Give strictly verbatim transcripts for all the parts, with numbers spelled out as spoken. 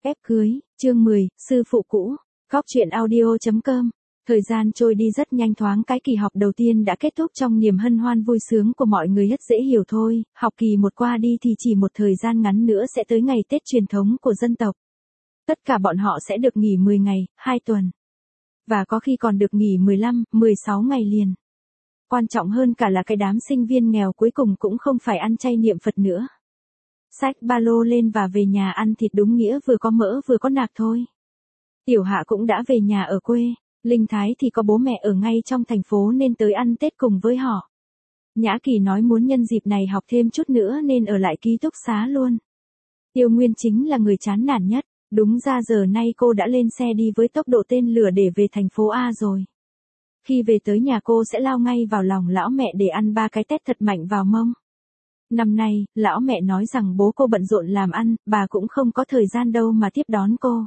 Ép cưới, chương mười, sư phụ cũ. Góc truyện audio chấm com. Thời gian trôi đi rất nhanh, thoáng cái kỳ học đầu tiên đã kết thúc trong niềm hân hoan vui sướng của mọi người. Rất dễ hiểu thôi, học kỳ một qua đi thì chỉ một thời gian ngắn nữa sẽ tới ngày Tết truyền thống của dân tộc. Tất cả bọn họ sẽ được nghỉ mười ngày, hai tuần. Và có khi còn được nghỉ mười lăm, mười sáu ngày liền. Quan trọng hơn cả là cái đám sinh viên nghèo cuối cùng cũng không phải ăn chay niệm Phật nữa. Xách ba lô lên và về nhà ăn thịt đúng nghĩa vừa có mỡ vừa có nạc thôi. Tiểu Hạ cũng đã về nhà ở quê, Linh Thái thì có bố mẹ ở ngay trong thành phố nên tới ăn Tết cùng với họ. Nhã Kỳ nói muốn nhân dịp này học thêm chút nữa nên ở lại ký túc xá luôn. Tiêu Nguyên chính là người chán nản nhất, đúng ra giờ nay cô đã lên xe đi với tốc độ tên lửa để về thành phố A rồi. Khi về tới nhà cô sẽ lao ngay vào lòng lão mẹ để ăn ba cái tét thật mạnh vào mông. Năm nay, lão mẹ nói rằng bố cô bận rộn làm ăn, bà cũng không có thời gian đâu mà tiếp đón cô.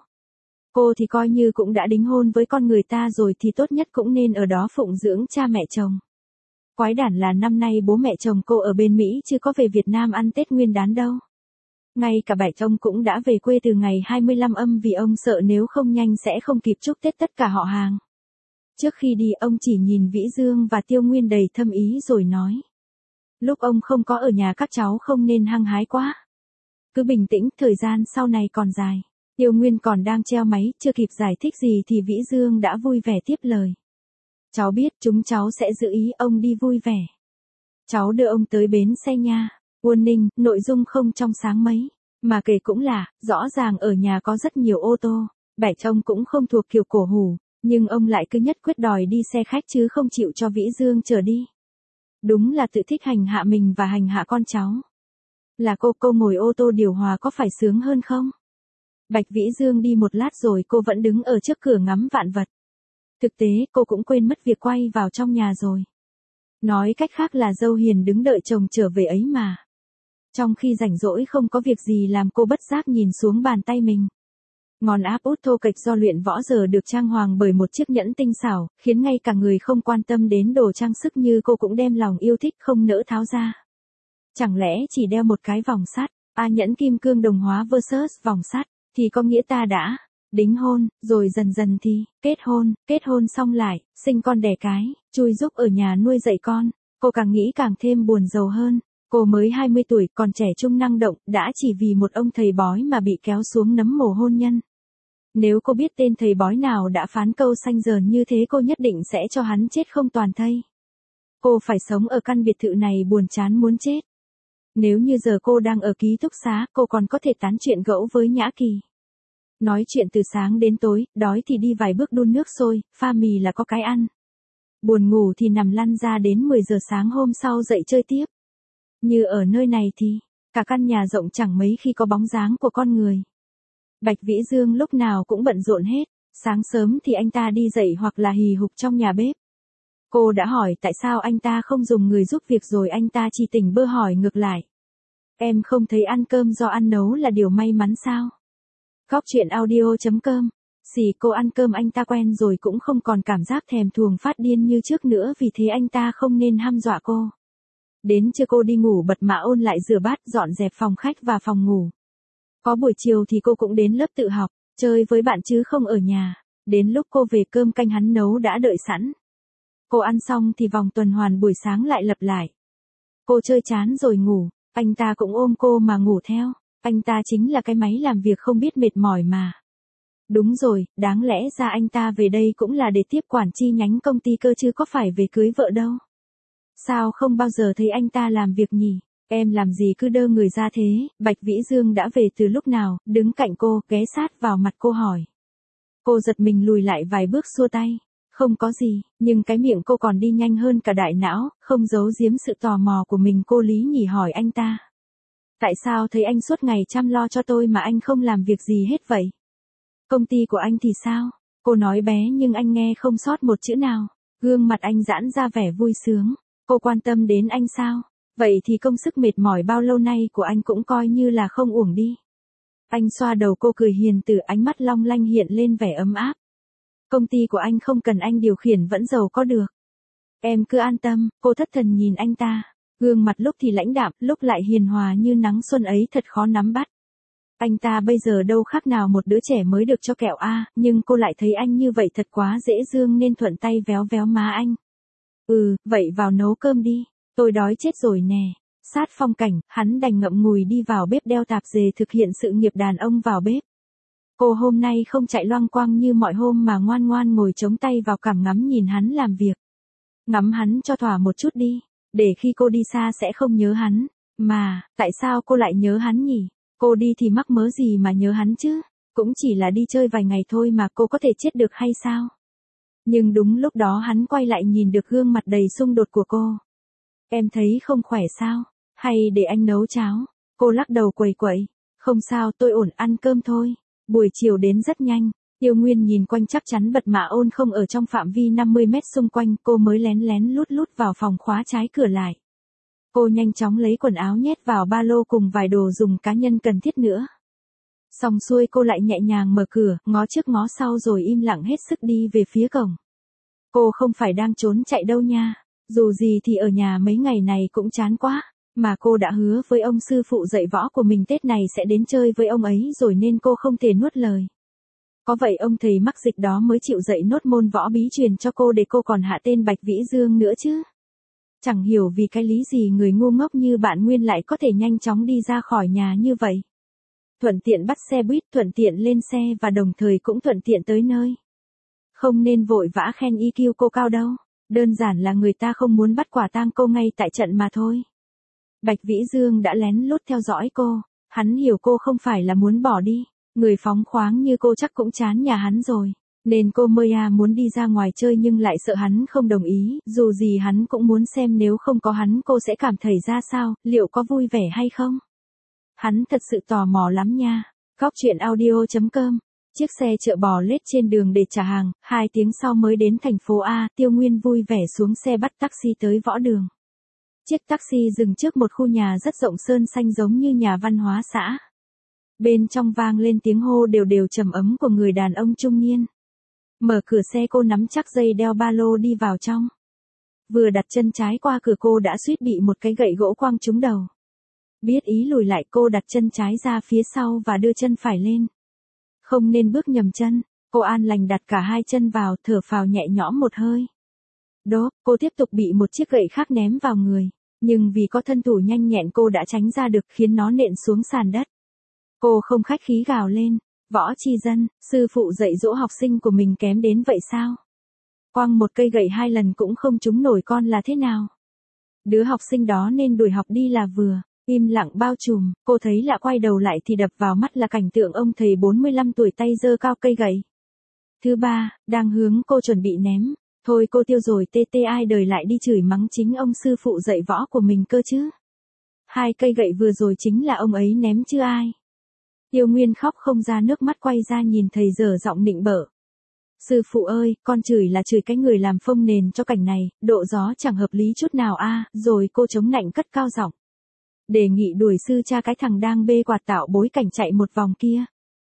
Cô thì coi như cũng đã đính hôn với con người ta rồi thì tốt nhất cũng nên ở đó phụng dưỡng cha mẹ chồng. Quái đản là năm nay bố mẹ chồng cô ở bên Mỹ chứ có về Việt Nam ăn Tết Nguyên đán đâu. Ngay cả bảy ông cũng đã về quê từ ngày hai mươi lăm âm vì ông sợ nếu không nhanh sẽ không kịp chúc Tết tất cả họ hàng. Trước khi đi ông chỉ nhìn Vĩ Dương và Tiêu Nguyên đầy thâm ý rồi nói. Lúc ông không có ở nhà các cháu không nên hăng hái quá. Cứ bình tĩnh, thời gian sau này còn dài. Tiêu Nguyên còn đang treo máy, chưa kịp giải thích gì thì Vĩ Dương đã vui vẻ tiếp lời. Cháu biết chúng cháu sẽ giữ ý ông đi vui vẻ. Cháu đưa ông tới bến xe nha. Warning, nội dung không trong sáng mấy. Mà kể cũng là, rõ ràng ở nhà có rất nhiều ô tô. Bảy ông cũng không thuộc kiểu cổ hủ, nhưng ông lại cứ nhất quyết đòi đi xe khách chứ không chịu cho Vĩ Dương chở đi. Đúng là tự thích hành hạ mình và hành hạ con cháu. Là cô, cô ngồi ô tô điều hòa có phải sướng hơn không? Bạch Vĩ Dương đi một lát rồi cô vẫn đứng ở trước cửa ngắm vạn vật. Thực tế cô cũng quên mất việc quay vào trong nhà rồi. Nói cách khác là dâu hiền đứng đợi chồng trở về ấy mà. Trong khi rảnh rỗi không có việc gì làm cô bất giác nhìn xuống bàn tay mình. Ngón áp út thô kệch do luyện võ giờ được trang hoàng bởi một chiếc nhẫn tinh xảo, khiến ngay cả người không quan tâm đến đồ trang sức như cô cũng đem lòng yêu thích không nỡ tháo ra. Chẳng lẽ chỉ đeo một cái vòng sắt, a nhẫn kim cương đồng hóa versus vòng sắt, thì có nghĩa ta đã đính hôn, rồi dần dần thì kết hôn, kết hôn xong lại, sinh con đẻ cái, chui giúp ở nhà nuôi dạy con. Cô càng nghĩ càng thêm buồn rầu hơn. Cô mới hai mươi tuổi, còn trẻ trung năng động, đã chỉ vì một ông thầy bói mà bị kéo xuống nấm mồ hôn nhân. Nếu cô biết tên thầy bói nào đã phán câu xanh dờn như thế cô nhất định sẽ cho hắn chết không toàn thây. Cô phải sống ở căn biệt thự này buồn chán muốn chết. Nếu như giờ cô đang ở ký túc xá, cô còn có thể tán chuyện gẫu với Nhã Kỳ. Nói chuyện từ sáng đến tối, đói thì đi vài bước đun nước sôi, pha mì là có cái ăn. Buồn ngủ thì nằm lăn ra đến mười giờ sáng hôm sau dậy chơi tiếp. Như ở nơi này thì, cả căn nhà rộng chẳng mấy khi có bóng dáng của con người. Bạch Vĩ Dương lúc nào cũng bận rộn hết, sáng sớm thì anh ta đi dậy hoặc là hì hục trong nhà bếp. Cô đã hỏi tại sao anh ta không dùng người giúp việc rồi anh ta chỉ tỉnh bơ hỏi ngược lại. Em không thấy ăn cơm do ăn nấu là điều may mắn sao? Góc truyện audio chấm com. Xì cô ăn cơm anh ta quen rồi cũng không còn cảm giác thèm thuồng phát điên như trước nữa vì thế anh ta không nên hăm dọa cô. Đến trưa cô đi ngủ bật mã ôn lại rửa bát dọn dẹp phòng khách và phòng ngủ. Có buổi chiều thì cô cũng đến lớp tự học, chơi với bạn chứ không ở nhà. Đến lúc cô về cơm canh hắn nấu đã đợi sẵn. Cô ăn xong thì vòng tuần hoàn buổi sáng lại lặp lại. Cô chơi chán rồi ngủ, anh ta cũng ôm cô mà ngủ theo. Anh ta chính là cái máy làm việc không biết mệt mỏi mà. Đúng rồi, đáng lẽ ra anh ta về đây cũng là để tiếp quản chi nhánh công ty cơ chứ có phải về cưới vợ đâu. Sao không bao giờ thấy anh ta làm việc nhỉ? Em làm gì cứ đơ người ra thế? Bạch Vĩ Dương đã về từ lúc nào, đứng cạnh cô, ghé sát vào mặt cô hỏi. Cô giật mình lùi lại vài bước xua tay. Không có gì, nhưng cái miệng cô còn đi nhanh hơn cả đại não, không giấu giếm sự tò mò của mình. Cô lý nhỉ hỏi anh ta. Tại sao thấy anh suốt ngày chăm lo cho tôi mà anh không làm việc gì hết vậy? Công ty của anh thì sao? Cô nói bé nhưng anh nghe không sót một chữ nào. Gương mặt anh giãn ra vẻ vui sướng. Cô quan tâm đến anh sao? Vậy thì công sức mệt mỏi bao lâu nay của anh cũng coi như là không uổng đi. Anh xoa đầu cô cười hiền từ, ánh mắt long lanh hiện lên vẻ ấm áp. Công ty của anh không cần anh điều khiển vẫn giàu có được. Em cứ an tâm, cô thất thần nhìn anh ta. Gương mặt lúc thì lãnh đạm, lúc lại hiền hòa như nắng xuân ấy thật khó nắm bắt. Anh ta bây giờ đâu khác nào một đứa trẻ mới được cho kẹo a, nhưng cô lại thấy anh như vậy thật quá dễ dương nên thuận tay véo véo má anh. Ừ, vậy vào nấu cơm đi, tôi đói chết rồi nè. Sát phong cảnh, hắn đành ngậm ngùi đi vào bếp đeo tạp dề thực hiện sự nghiệp đàn ông vào bếp. Cô hôm nay không chạy loang quang như mọi hôm mà ngoan ngoan ngồi chống tay vào cằm ngắm nhìn hắn làm việc. Ngắm hắn cho thỏa một chút đi, để khi cô đi xa sẽ không nhớ hắn. Mà, tại sao cô lại nhớ hắn nhỉ? Cô đi thì mắc mớ gì mà nhớ hắn chứ? Cũng chỉ là đi chơi vài ngày thôi mà cô có thể chết được hay sao? Nhưng đúng lúc đó hắn quay lại nhìn được gương mặt đầy xung đột của cô. Em thấy không khỏe sao? Hay để anh nấu cháo? Cô lắc đầu quẩy quẩy. Không sao, tôi ổn, ăn cơm thôi. Buổi chiều đến rất nhanh. Tiêu Nguyên nhìn quanh chắc chắn Bật Mã Ôn không ở trong phạm vi năm mươi mét xung quanh, cô mới lén lén lút lút vào phòng khóa trái cửa lại. Cô nhanh chóng lấy quần áo nhét vào ba lô cùng vài đồ dùng cá nhân cần thiết nữa. Xong xuôi cô lại nhẹ nhàng mở cửa, ngó trước ngó sau rồi im lặng hết sức đi về phía cổng. Cô không phải đang trốn chạy đâu nha, dù gì thì ở nhà mấy ngày này cũng chán quá, mà cô đã hứa với ông sư phụ dạy võ của mình Tết này sẽ đến chơi với ông ấy rồi nên cô không thể nuốt lời. Có vậy ông thầy mắc dịch đó mới chịu dạy nốt môn võ bí truyền cho cô để cô còn hạ tên Bạch Vĩ Dương nữa chứ. Chẳng hiểu vì cái lý gì người ngu ngốc như bạn Nguyên lại có thể nhanh chóng đi ra khỏi nhà như vậy. Thuận tiện bắt xe buýt, thuận tiện lên xe và đồng thời cũng thuận tiện tới nơi. Không nên vội vã khen i kiu cô cao đâu, đơn giản là người ta không muốn bắt quả tang cô ngay tại trận mà thôi. Bạch Vĩ Dương đã lén lút theo dõi cô, hắn hiểu cô không phải là muốn bỏ đi, người phóng khoáng như cô chắc cũng chán nhà hắn rồi. Nên cô mới à muốn đi ra ngoài chơi nhưng lại sợ hắn không đồng ý, dù gì hắn cũng muốn xem nếu không có hắn cô sẽ cảm thấy ra sao, liệu có vui vẻ hay không. Hắn thật sự tò mò lắm nha. Góc truyện audio chấm com. Chiếc xe chợ bò lết trên đường để trả hàng, hai tiếng sau mới đến thành phố A, Tiêu Nguyên vui vẻ xuống xe bắt taxi tới Võ Đường. Chiếc taxi dừng trước một khu nhà rất rộng sơn xanh giống như nhà văn hóa xã. Bên trong vang lên tiếng hô đều đều trầm ấm của người đàn ông trung niên. Mở cửa xe cô nắm chắc dây đeo ba lô đi vào trong. Vừa đặt chân trái qua cửa cô đã suýt bị một cái gậy gỗ quăng trúng đầu. Biết ý lùi lại cô đặt chân trái ra phía sau và đưa chân phải lên. Không nên bước nhầm chân, cô an lành đặt cả hai chân vào thở phào nhẹ nhõm một hơi. Đố, cô tiếp tục bị một chiếc gậy khác ném vào người. Nhưng vì có thân thủ nhanh nhẹn cô đã tránh ra được khiến nó nện xuống sàn đất. Cô không khách khí gào lên. Võ Chi Dân, sư phụ dạy dỗ học sinh của mình kém đến vậy sao? Quăng một cây gậy hai lần cũng không trúng nổi con là thế nào? Đứa học sinh đó nên đuổi học đi là vừa. Im lặng bao trùm, cô thấy lạ quay đầu lại thì đập vào mắt là cảnh tượng ông thầy bốn mươi lăm tuổi tay giơ cao cây gậy. Thứ ba, đang hướng cô chuẩn bị ném. Thôi cô tiêu rồi tê tê ai đời lại đi chửi mắng chính ông sư phụ dạy võ của mình cơ chứ. Hai cây gậy vừa rồi chính là ông ấy ném chứ ai. Tiêu Nguyên khóc không ra nước mắt quay ra nhìn thầy dở giọng nịnh bợ. Sư phụ ơi, con chửi là chửi cái người làm phông nền cho cảnh này, độ gió chẳng hợp lý chút nào a. Rồi cô chống nạnh cất cao giọng. Đề nghị đuổi sư cha cái thằng đang bê quạt tạo bối cảnh chạy một vòng kia.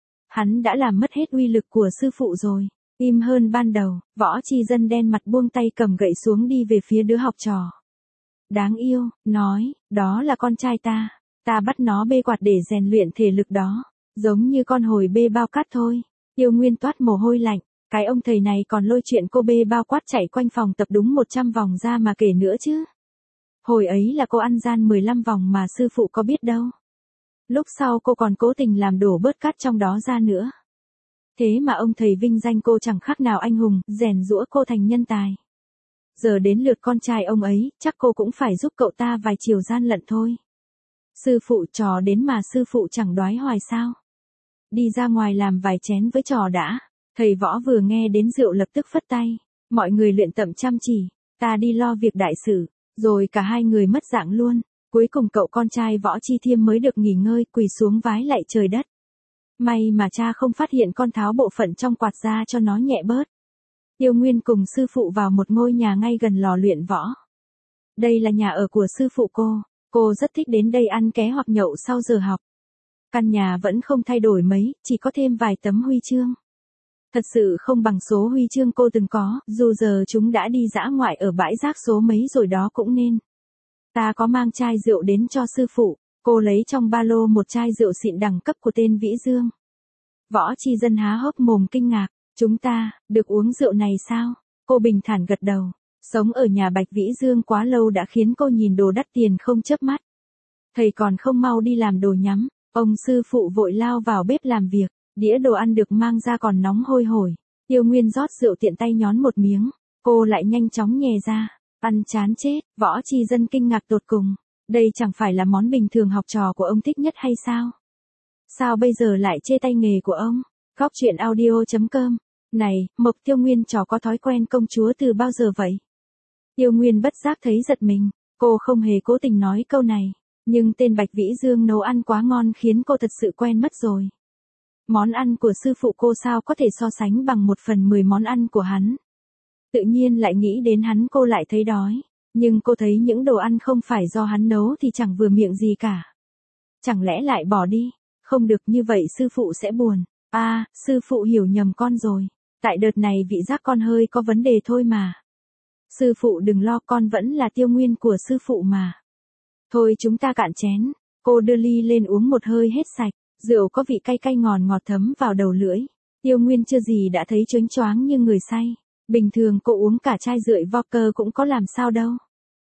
Hắn đã làm mất hết uy lực của sư phụ rồi. Im hơn ban đầu, Võ Chi Dân đen mặt buông tay cầm gậy xuống đi về phía đứa học trò. Đáng yêu, nói, đó là con trai ta. Ta bắt nó bê quạt để rèn luyện thể lực đó. Giống như con hồi bê bao cát thôi. Tiêu Nguyên toát mồ hôi lạnh. Cái ông thầy này còn lôi chuyện cô bê bao quát chạy quanh phòng tập đúng một trăm vòng ra mà kể nữa chứ. Hồi ấy là cô ăn gian mười lăm vòng mà sư phụ có biết đâu. Lúc sau cô còn cố tình làm đổ bớt cát trong đó ra nữa. Thế mà ông thầy vinh danh cô chẳng khác nào anh hùng, rèn giũa cô thành nhân tài. Giờ đến lượt con trai ông ấy, chắc cô cũng phải giúp cậu ta vài chiều gian lận thôi. Sư phụ trò đến mà sư phụ chẳng đoái hoài sao. Đi ra ngoài làm vài chén với trò đã. Thầy Võ vừa nghe đến rượu lập tức phất tay. Mọi người luyện tập chăm chỉ, ta đi lo việc đại sự. Rồi cả hai người mất dạng luôn. Cuối cùng cậu con trai Võ Chi Thiêm mới được nghỉ ngơi quỳ xuống vái lạy trời đất. May mà cha không phát hiện con tháo bộ phận trong quạt ra cho nó nhẹ bớt. Tiêu Nguyên cùng sư phụ vào một ngôi nhà ngay gần lò luyện võ. Đây là nhà ở của sư phụ cô. Cô rất thích đến đây ăn ké hoặc nhậu sau giờ học. Căn nhà vẫn không thay đổi mấy, chỉ có thêm vài tấm huy chương. Thật sự không bằng số huy chương cô từng có, dù giờ chúng đã đi dã ngoại ở bãi rác số mấy rồi đó cũng nên. Ta có mang chai rượu đến cho sư phụ. Cô lấy trong ba lô một chai rượu xịn đẳng cấp của tên Vĩ Dương. Võ Chi Dân há hốc mồm kinh ngạc, chúng ta, được uống rượu này sao? Cô bình thản gật đầu, sống ở nhà Bạch Vĩ Dương quá lâu đã khiến cô nhìn đồ đắt tiền không chớp mắt. Thầy còn không mau đi làm đồ nhắm, ông sư phụ vội lao vào bếp làm việc, đĩa đồ ăn được mang ra còn nóng hôi hổi. Tiêu Nguyên rót rượu tiện tay nhón một miếng, cô lại nhanh chóng nhè ra, ăn chán chết, Võ Chi Dân kinh ngạc tột cùng, đây chẳng phải là món bình thường học trò của ông thích nhất hay sao? Sao bây giờ lại chê tay nghề của ông? Góc chuyện audio chấm com. Này, Mộc Tiêu Nguyên trò có thói quen công chúa từ bao giờ vậy? Tiêu Nguyên bất giác thấy giật mình, cô không hề cố tình nói câu này, nhưng tên Bạch Vĩ Dương nấu ăn quá ngon khiến cô thật sự quen mất rồi. Món ăn của sư phụ cô sao có thể so sánh bằng một phần mười món ăn của hắn. Tự nhiên lại nghĩ đến hắn cô lại thấy đói, nhưng cô thấy những đồ ăn không phải do hắn nấu thì chẳng vừa miệng gì cả. Chẳng lẽ lại bỏ đi? Không được, như vậy sư phụ sẽ buồn. À, sư phụ hiểu nhầm con rồi. Tại đợt này vị giác con hơi có vấn đề thôi mà. Sư phụ đừng lo, con vẫn là Tiêu Nguyên của sư phụ mà. Thôi chúng ta cạn chén. Cô đưa ly lên uống một hơi hết sạch. Rượu có vị cay cay ngọt ngọt thấm vào đầu lưỡi. Tiêu Nguyên chưa gì đã thấy choáng choáng như người say. Bình thường cô uống cả chai rượu vodka cũng có làm sao đâu.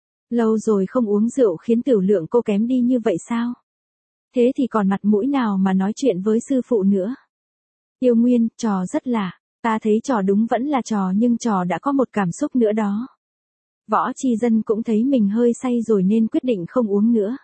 Lâu rồi không uống rượu khiến tiểu lượng cô kém đi như vậy sao? Thế thì còn mặt mũi nào mà nói chuyện với sư phụ nữa? Tiêu Nguyên, trò rất lạ. Ta thấy trò đúng vẫn là trò nhưng trò đã có một cảm xúc nữa đó. Võ Chi Dân cũng thấy mình hơi say rồi nên quyết định không uống nữa.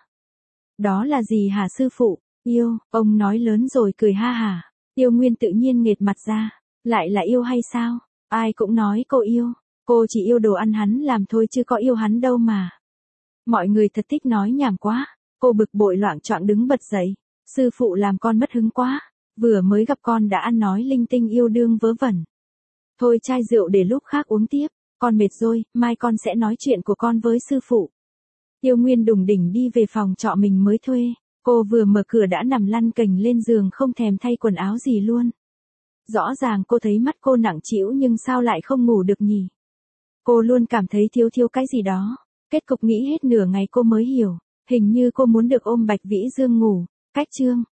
Đó là gì hả sư phụ? Yêu, ông nói lớn rồi cười ha hả. Tiêu Nguyên tự nhiên nghệt mặt ra. Lại là yêu hay sao? Ai cũng nói cô yêu. Cô chỉ yêu đồ ăn hắn làm thôi chứ có yêu hắn đâu mà. Mọi người thật thích nói nhảm quá. Cô bực bội loạng choạng đứng bật dậy. Sư phụ làm con mất hứng quá. Vừa mới gặp con đã ăn nói linh tinh yêu đương vớ vẩn. Thôi chai rượu để lúc khác uống tiếp. Con mệt rồi, mai con sẽ nói chuyện của con với sư phụ. Tiêu Nguyên đùng đỉnh đi về phòng trọ mình mới thuê. Cô vừa mở cửa đã nằm lăn cành lên giường không thèm thay quần áo gì luôn. Rõ ràng cô thấy mắt cô nặng trĩu nhưng sao lại không ngủ được nhỉ? Cô luôn cảm thấy thiếu thiếu cái gì đó. Kết cục nghĩ hết nửa ngày cô mới hiểu. Hình như cô muốn được ôm Bạch Vĩ Dương ngủ. Cách chương.